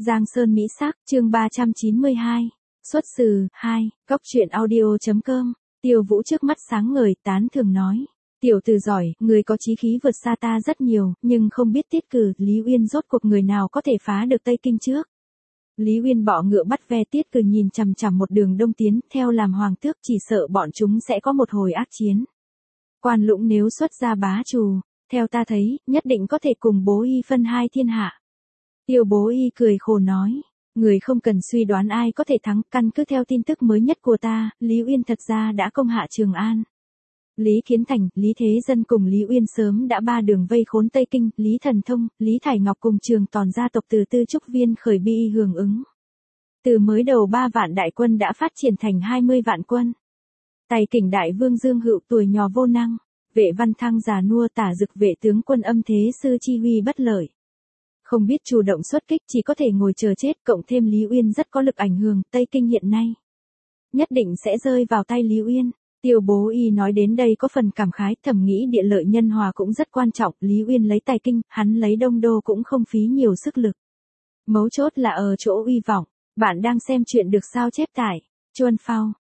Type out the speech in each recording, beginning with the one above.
Giang Sơn Mỹ Sắc, chương 392. Xuất xừ, 2, Cóc truyện audio.com. Tiêu Vũ trước mắt sáng ngời, tán thường nói. Tiểu tử giỏi, người có chí khí vượt xa ta rất nhiều, nhưng không biết tiết cử, Lý Uyên rốt cuộc người nào có thể phá được Tây Kinh trước. Lý Uyên bọ ngựa bắt ve tiết cử nhìn chằm chằm một đường đông tiến, theo làm hoàng tước chỉ sợ bọn chúng sẽ có một hồi ác chiến. Quan Lũng nếu xuất ra bá chủ, theo ta thấy, nhất định có thể cùng Bố Y phân hai thiên hạ. Tiêu Bố Y cười khổ nói, người không cần suy đoán ai có thể thắng, căn cứ theo tin tức mới nhất của ta, Lý Uyên thật ra đã công hạ Trường An. Lý Kiến Thành, Lý Thế Dân cùng Lý Uyên sớm đã ba đường vây khốn Tây Kinh, Lý Thần Thông, Lý Thải Ngọc cùng Trường Tòn gia tộc từ Tư Trúc Viên khởi bi hưởng ứng. Từ mới đầu 3 vạn đại quân đã phát triển thành 20 vạn quân. Tài Kình Đại Vương Dương Hựu tuổi nhỏ vô năng, Vệ Văn Thăng già nua tả dực vệ tướng quân Âm Thế Sư chi huy bất lợi. Không biết chủ động xuất kích, chỉ có thể ngồi chờ chết, cộng thêm Lý Uyên rất có lực ảnh hưởng, Tây Kinh hiện nay nhất định sẽ rơi vào tay Lý Uyên. Tiêu Bố Y nói đến đây có phần cảm khái, thầm nghĩ địa lợi nhân hòa cũng rất quan trọng, Lý Uyên lấy Tài Kinh, hắn lấy Đông Đô cũng không phí nhiều sức lực. Mấu chốt là ở chỗ uy vọng. Bạn đang xem chuyện được sao chép tại Chuan Phao,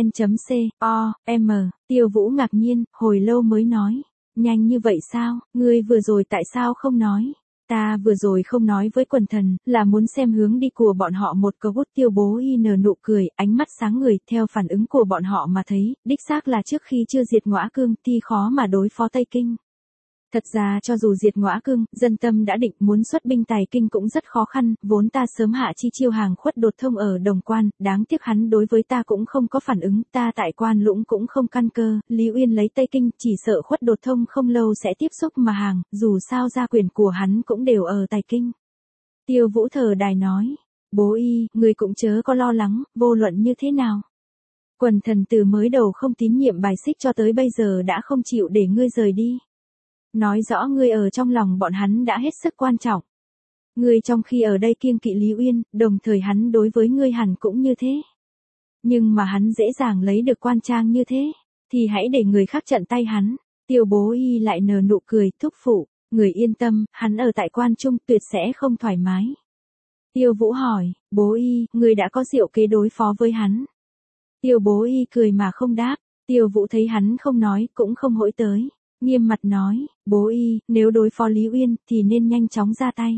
vn.com. Tiêu Vũ ngạc nhiên, hồi lâu mới nói. Nhanh như vậy sao, ngươi vừa rồi tại sao không nói? Ta vừa rồi không nói với quần thần, là muốn xem hướng đi của bọn họ một câu bút. Tiêu Bố Y nở nụ cười, ánh mắt sáng ngời, theo phản ứng của bọn họ mà thấy, đích xác là trước khi chưa diệt Ngõa Cương, thì khó mà đối phó Tây Kinh. Thật ra cho dù diệt Ngõa Cương, dân tâm đã định muốn xuất binh Tài Kinh cũng rất khó khăn, vốn ta sớm hạ chi chiêu hàng khuất đột thông ở Đồng Quan, đáng tiếc hắn đối với ta cũng không có phản ứng, ta tại Quan Lũng cũng không căn cơ, Lý Uyên lấy Tây Kinh, chỉ sợ khuất đột thông không lâu sẽ tiếp xúc mà hàng, dù sao gia quyền của hắn cũng đều ở Tài Kinh. Tiêu Vũ thở đài nói, Bố Y, người cũng chớ có lo lắng, vô luận như thế nào. Quần thần từ mới đầu không tín nhiệm bài xích cho tới bây giờ đã không chịu để ngươi rời đi. Nói rõ ngươi ở trong lòng bọn hắn đã hết sức quan trọng. Ngươi trong khi ở đây kiêng kỵ Lý Uyên, đồng thời hắn đối với ngươi hẳn cũng như thế. Nhưng mà hắn dễ dàng lấy được quan trang như thế, thì hãy để người khác trận tay hắn. Tiêu Bố Y lại nở nụ cười, thúc phụ, người yên tâm, hắn ở tại Quan Trung tuyệt sẽ không thoải mái. Tiêu Vũ hỏi, Bố Y, người đã có diệu kế đối phó với hắn? Tiêu Bố Y cười mà không đáp. Tiêu Vũ thấy hắn không nói, cũng không hối tới. Nghiêm mặt nói, Bố Y, nếu đối phó Lý Uyên, thì nên nhanh chóng ra tay.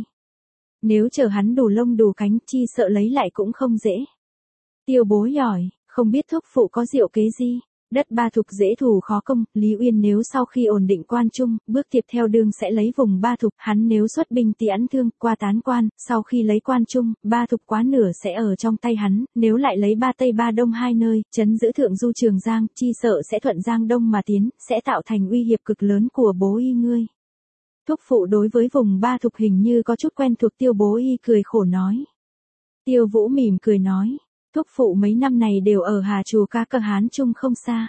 Nếu chờ hắn đủ lông đủ cánh, chi sợ lấy lại cũng không dễ. Tiêu Bố hỏi, không biết thúc phụ có diệu kế gì? Đất Ba Thục dễ thủ khó công, Lý Uyên nếu sau khi ổn định Quan Trung, bước tiếp theo đương sẽ lấy vùng Ba Thục, hắn nếu xuất binh tiễn thương, qua Tán Quan, sau khi lấy Quan Trung, Ba Thục quá nửa sẽ ở trong tay hắn, nếu lại lấy Ba Tây Ba Đông hai nơi, trấn giữ Thượng Du Trường Giang, chi sợ sẽ thuận Giang Đông mà tiến, sẽ tạo thành uy hiếp cực lớn của Bố Y ngươi. Thúc phụ đối với vùng Ba Thục hình như có chút quen thuộc. Tiêu Bố Y cười khổ nói. Tiêu Vũ mỉm cười nói. Thúc phụ mấy năm này đều ở Hà Trù Ca Cơ Hán Trung không xa.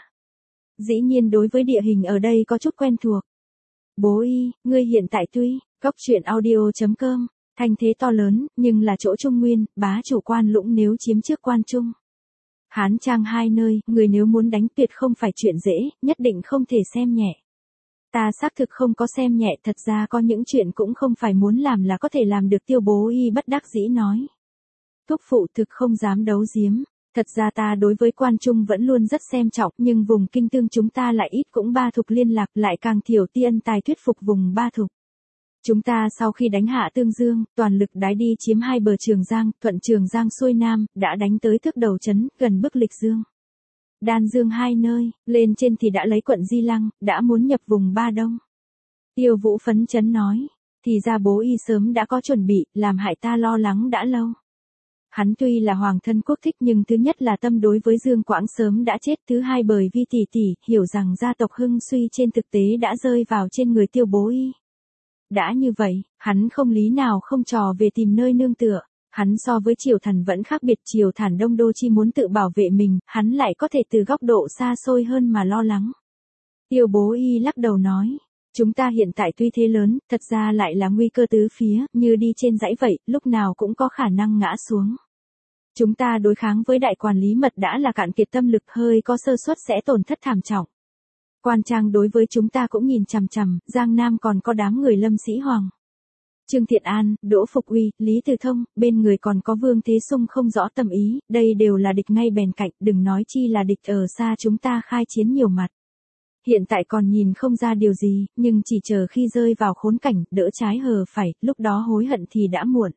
Dĩ nhiên đối với địa hình ở đây có chút quen thuộc. Bố Y, ngươi hiện tại tuy, Cóc truyện audio.com, thành thế to lớn, nhưng là chỗ Trung Nguyên, bá chủ Quan Lũng nếu chiếm trước Quan Trung. Hán Trang hai nơi, người nếu muốn đánh tuyệt không phải chuyện dễ, nhất định không thể xem nhẹ. Ta xác thực không có xem nhẹ, thật ra có những chuyện cũng không phải muốn làm là có thể làm được. Tiêu Bố Y bất đắc dĩ nói. Thúc phụ thực không dám đấu giếm, thật ra ta đối với Quan Trung vẫn luôn rất xem trọng, nhưng vùng Kinh Tương chúng ta lại ít cũng Ba Thục liên lạc, lại càng thiểu tiên tài thuyết phục vùng Ba Thục. Chúng ta sau khi đánh hạ Tương Dương, toàn lực đái đi chiếm hai bờ Trường Giang, thuận Trường Giang xuôi Nam, đã đánh tới thước đầu trấn, gần bức Lịch Dương. Đan Dương hai nơi, lên trên thì đã lấy quận Di Lăng, đã muốn nhập vùng Ba Đông. Tiêu Vũ phấn chấn nói, thì ra Bố Y sớm đã có chuẩn bị, làm hại ta lo lắng đã lâu. Hắn tuy là hoàng thân quốc thích nhưng thứ nhất là tâm đối với Dương Quảng sớm đã chết, thứ hai bởi vì tỷ tỷ hiểu rằng gia tộc hưng suy trên thực tế đã rơi vào trên người Tiêu Bố Y. Đã như vậy, hắn không lý nào không trò về tìm nơi nương tựa. Hắn so với Triều Thần vẫn khác biệt, Triều Thần Đông Đô chi muốn tự bảo vệ mình, hắn lại có thể từ góc độ xa xôi hơn mà lo lắng. Tiêu Bố Y lắc đầu nói. Chúng ta hiện tại tuy thế lớn, thật ra lại là nguy cơ tứ phía, như đi trên dãy vậy, lúc nào cũng có khả năng ngã xuống. Chúng ta đối kháng với đại quản lý mật đã là cạn kiệt tâm lực, hơi có sơ suất sẽ tổn thất thảm trọng. Quan Trang đối với chúng ta cũng nhìn chằm chằm, Giang Nam còn có đám người Lâm Sĩ Hoàng. Trương Thiện An, Đỗ Phục Uy, Lý Từ Thông, bên người còn có Vương Thế Sung không rõ tâm ý, đây đều là địch ngay bèn cạnh, đừng nói chi là địch ở xa chúng ta khai chiến nhiều mặt. Hiện tại còn nhìn không ra điều gì, nhưng chỉ chờ khi rơi vào khốn cảnh, đỡ trái hờ phải, lúc đó hối hận thì đã muộn.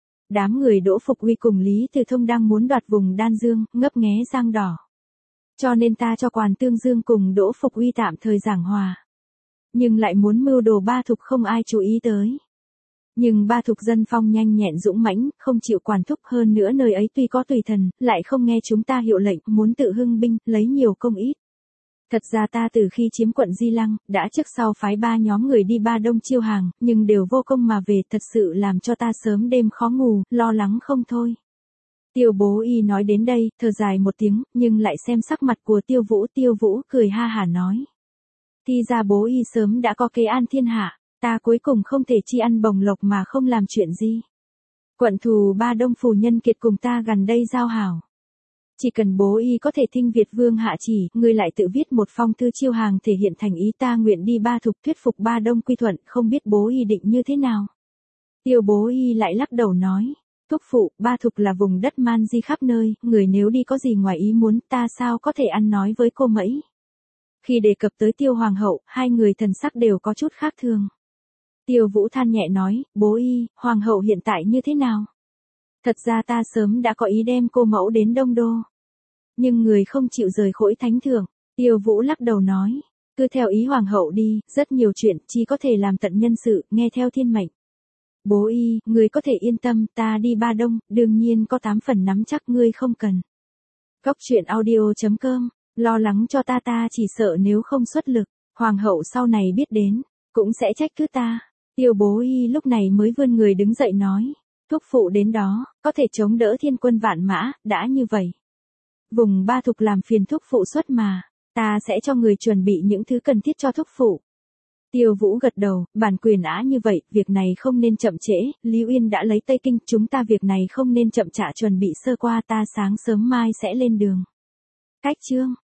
Đám người Đỗ Phục Uy cùng Lý Từ Thông đang muốn đoạt vùng Đan Dương, ngấp nghé Giang Đỏ. Cho nên ta cho Quản Tương Dương cùng Đỗ Phục Uy tạm thời giảng hòa. Nhưng lại muốn mưu đồ Ba Thục không ai chú ý tới. Nhưng Ba Thục dân phong nhanh nhẹn dũng mãnh, không chịu quản thúc, hơn nữa nơi ấy tuy có tùy thần, lại không nghe chúng ta hiệu lệnh, muốn tự hưng binh, lấy nhiều công ít. Thật ra ta từ khi chiếm quận Di Lăng, đã trước sau phái 3 nhóm người đi Ba Đông chiêu hàng, nhưng đều vô công mà về, thật sự làm cho ta sớm đêm khó ngủ, lo lắng không thôi. Tiêu Bố Y nói đến đây, thở dài một tiếng, nhưng lại xem sắc mặt của Tiêu Vũ cười ha hả nói. Thì ra Bố Y sớm đã có kế an thiên hạ, ta cuối cùng không thể chi ăn bồng lộc mà không làm chuyện gì. Quận thù Ba Đông phù nhân kiệt cùng ta gần đây giao hảo. Chỉ cần Bố Y có thể thinh Việt Vương hạ chỉ, ngươi lại tự viết một phong thư chiêu hàng thể hiện thành ý ta nguyện đi Ba Thục thuyết phục Ba Đông quy thuận, không biết Bố Y định như thế nào. Tiêu Bố Y lại lắc đầu nói, thúc phụ, Ba Thục là vùng đất man di khắp nơi, người nếu đi có gì ngoài ý muốn, ta sao có thể ăn nói với cô mẫy. Khi đề cập tới Tiêu Hoàng hậu, hai người thần sắc đều có chút khác thường. Tiêu Vũ than nhẹ nói, Bố Y, Hoàng hậu hiện tại như thế nào? Thật ra ta sớm đã có ý đem cô mẫu đến Đông Đô. Nhưng người không chịu rời khối thánh thượng. Tiêu Vũ lắc đầu nói, cứ theo ý Hoàng hậu đi, rất nhiều chuyện chỉ có thể làm tận nhân sự, nghe theo thiên mệnh. Bố Y, người có thể yên tâm, ta đi Ba Đông, đương nhiên có 8 phần nắm chắc, ngươi không cần. Góc truyện audio.com, lo lắng cho ta chỉ sợ nếu không xuất lực, Hoàng hậu sau này biết đến, cũng sẽ trách cứ ta. Tiêu Bố Y lúc này mới vươn người đứng dậy nói, thúc phụ đến đó, có thể chống đỡ thiên quân vạn mã, đã như vậy. Vùng Ba Thục làm phiền thúc phụ xuất mà, ta sẽ cho người chuẩn bị những thứ cần thiết cho thúc phụ. Tiêu Vũ gật đầu, bản quyền á như vậy, việc này không nên chậm trễ, Lý Uyên đã lấy Tây Kinh, chúng ta việc này không nên chậm chạp chuẩn bị sơ qua, ta sáng sớm mai sẽ lên đường. Cách chương